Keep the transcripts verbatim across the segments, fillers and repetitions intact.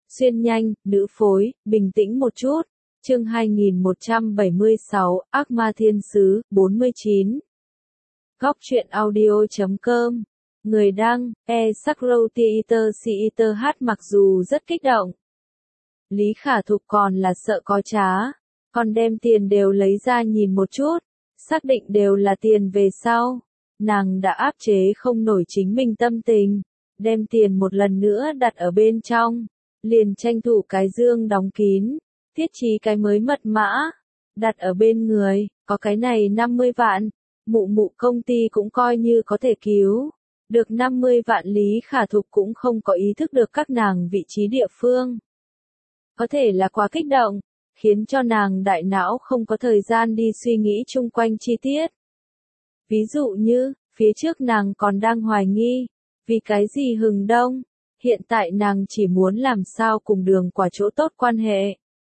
Xuyên nhanh, nữ phối, bình tĩnh một chút. Chương hai nghìn một trăm bảy mươi sáu, Ác ma thiên sứ, bốn mươi chín. Góc truyện audio chấm com. Người đăng, e Sakro Theater Theater hát mặc dù rất kích động. Lý Khả Thục còn là sợ có trá. Còn đem tiền đều lấy ra nhìn một chút. Xác định đều là tiền về sau. Nàng đã áp chế không nổi chính mình tâm tình. Đem tiền một lần nữa đặt ở bên trong. Liền tranh thủ cái dương đóng kín. Thiết trí cái mới mật mã. Đặt ở bên người, có cái này năm mươi vạn. Mụ mụ công ty cũng coi như có thể cứu. Được năm mươi vạn Lý Khả Thục cũng không có ý thức được các nàng vị trí địa phương. Có thể là quá kích động, khiến cho nàng đại não không có thời gian đi suy nghĩ chung quanh chi tiết. Ví dụ như, phía trước nàng còn đang hoài nghi, vì cái gì Hừng Đông, hiện tại nàng chỉ muốn làm sao cùng Đường Quả chỗ tốt quan hệ.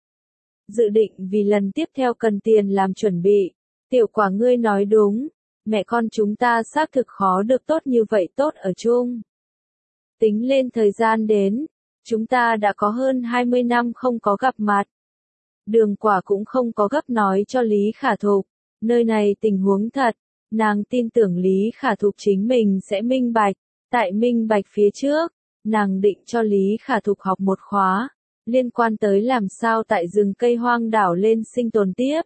Dự định vì lần tiếp theo cần tiền làm chuẩn bị, Tiểu Quả ngươi nói đúng, mẹ con chúng ta xác thực khó được tốt như vậy tốt ở chung. Tính lên thời gian đến, chúng ta đã có hơn hai mươi năm không có gặp mặt. Đường Quả cũng không có gấp nói cho Lý Khả Thục, nơi này tình huống thật, nàng tin tưởng Lý Khả Thục chính mình sẽ minh bạch, tại minh bạch phía trước, nàng định cho Lý Khả Thục học một khóa, liên quan tới làm sao tại rừng cây hoang đảo lên sinh tồn tiếp.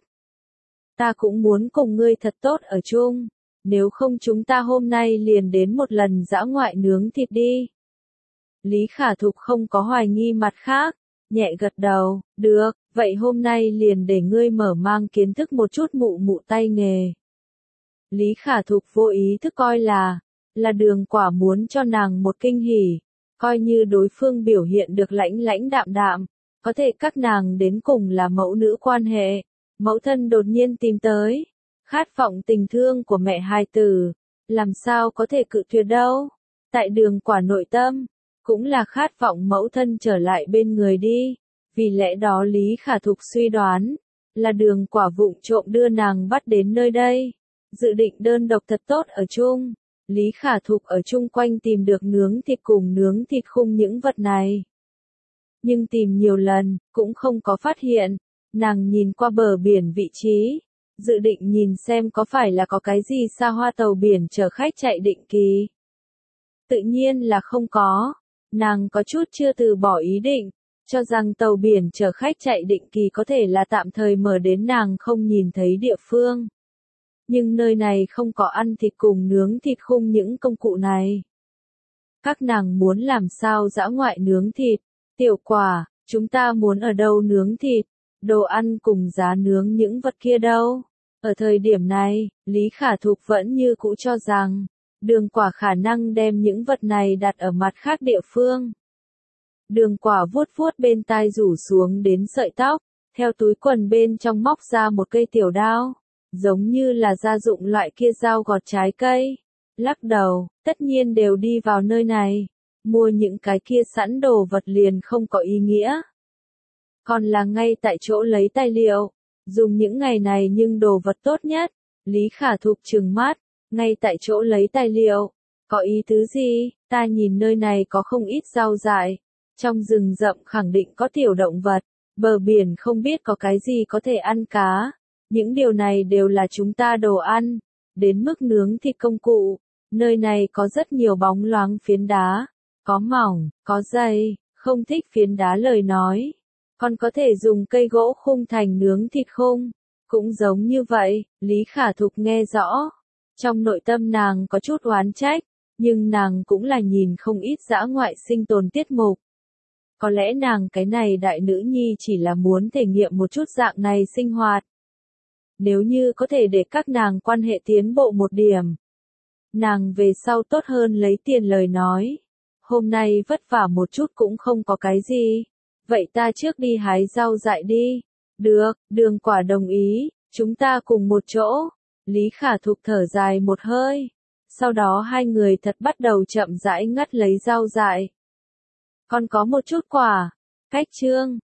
Ta cũng muốn cùng ngươi thật tốt ở chung, nếu không chúng ta hôm nay liền đến một lần dã ngoại nướng thịt đi. Lý Khả Thục không có hoài nghi mặt khác, nhẹ gật đầu, được, vậy hôm nay liền để ngươi mở mang kiến thức một chút mụ mụ tay nghề. Lý Khả Thục vô ý thức coi là, là Đường Quả muốn cho nàng một kinh hỉ, coi như đối phương biểu hiện được lãnh lãnh đạm đạm, có thể các nàng đến cùng là mẫu nữ quan hệ, mẫu thân đột nhiên tìm tới, khát vọng tình thương của mẹ hài tử, làm sao có thể cự tuyệt đâu, tại Đường Quả nội tâm, cũng là khát vọng mẫu thân trở lại bên người đi, vì lẽ đó Lý Khả Thục suy đoán, là Đường Quả vụng trộm đưa nàng bắt đến nơi đây, dự định đơn độc thật tốt ở chung. Lý Khả Thục ở chung quanh tìm được nướng thịt cùng nướng thịt khung những vật này. Nhưng tìm nhiều lần, cũng không có phát hiện. Nàng nhìn qua bờ biển vị trí, dự định nhìn xem có phải là có cái gì xa hoa tàu biển chở khách chạy định kỳ. Tự nhiên là không có. Nàng có chút chưa từ bỏ ý định, cho rằng tàu biển chở khách chạy định kỳ có thể là tạm thời mở đến nàng không nhìn thấy địa phương. Nhưng nơi này không có ăn thịt cùng nướng thịt khung những công cụ này. Các nàng muốn làm sao dã ngoại nướng thịt, Tiểu Quả, chúng ta muốn ở đâu nướng thịt, đồ ăn cùng giá nướng những vật kia đâu. Ở thời điểm này, Lý Khả Thục vẫn như cũ cho rằng, Đường Quả khả năng đem những vật này đặt ở mặt khác địa phương. Đường Quả vuốt vuốt bên tai rủ xuống đến sợi tóc, theo túi quần bên trong móc ra một cây tiểu đao. Giống như là gia dụng loại kia dao gọt trái cây. Lắc đầu, tất nhiên đều đi vào nơi này. Mua những cái kia sẵn đồ vật liền không có ý nghĩa. Còn là ngay tại chỗ lấy tài liệu. Dùng những ngày này nhưng đồ vật tốt nhất. Lý Khả Thục trừng mắt. Ngay tại chỗ lấy tài liệu. Có ý tứ gì? Ta nhìn nơi này có không ít rau dại. Trong rừng rậm khẳng định có tiểu động vật. Bờ biển không biết có cái gì có thể ăn cá. Những điều này đều là chúng ta đồ ăn, đến mức nướng thịt công cụ, nơi này có rất nhiều bóng loáng phiến đá, có mỏng, có dày, không thích phiến đá lời nói, còn có thể dùng cây gỗ khung thành nướng thịt khung, cũng giống như vậy, Lý Khả Thục nghe rõ, trong nội tâm nàng có chút oán trách, nhưng nàng cũng là nhìn không ít dã ngoại sinh tồn tiết mục. Có lẽ nàng cái này đại nữ nhi chỉ là muốn thể nghiệm một chút dạng này sinh hoạt. Nếu như có thể để các nàng quan hệ tiến bộ một điểm. Nàng về sau tốt hơn lấy tiền lời nói. Hôm nay vất vả một chút cũng không có cái gì. Vậy ta trước đi hái rau dại đi. Được, Đường Quả đồng ý, chúng ta cùng một chỗ. Lý Khả Thục thở dài một hơi. Sau đó hai người thật bắt đầu chậm rãi ngắt lấy rau dại. Còn có một chút quả. Cách chương.